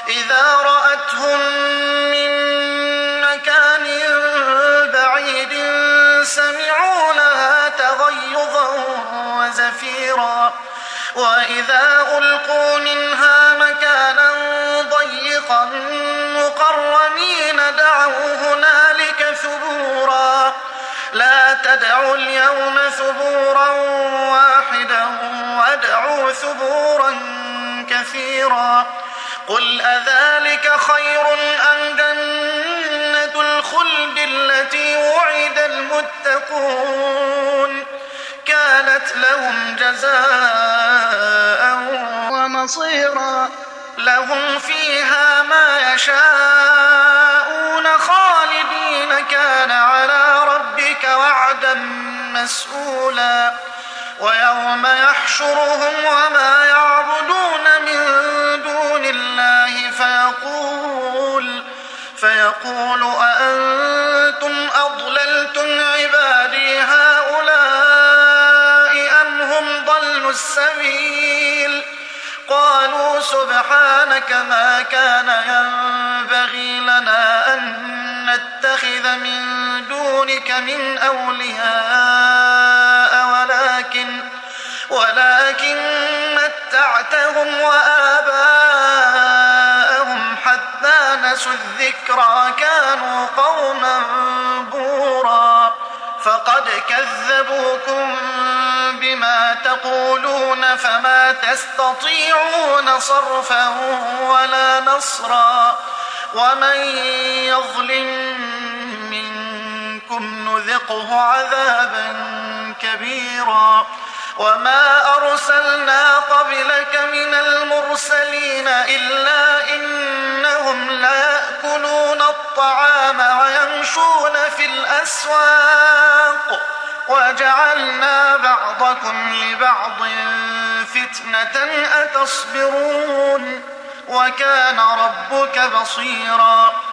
إذا رأتهم من مكان بعيد سمعوا لها تغيظا وزفيرا وإذا ألقوا منها مكانا ضيقا مقرنين دعوا هنالك ثبورا لا تدعوا اليوم ثبورا واحدا وادعوا ثبورا كثيرا قل أذلك خير أم جنة الخلد التي وعد المتقون كانت لهم جزاء ومصيرا لهم فيها ما يشاءون خالدين كان على ربك وعدا مسئولا ويوم يحشرهم وما يعبدون من دون الله فيقول أأنتم أضللتم عبادي هؤلاء أم هم ضلوا السبيل قالوا سبحانك ما كان ينبغي لنا أن نتخذ من دونك من أولياء ولكن متعتهم وآباءهم حتى نسوا الذكرى كانوا قوما بورا فقد كذبوكم بما تقولون فما تستطيعون صرفا ولا نصرا ومن يظلم منكم نذقه عذابا كبيرا وما أرسلنا قبلك من المرسلين إلا إنهم ليأكلون الطعام ويمشون في الأسواق وجعلنا بعضكم لبعض فتنة أتصبرون وكان ربك بصيرا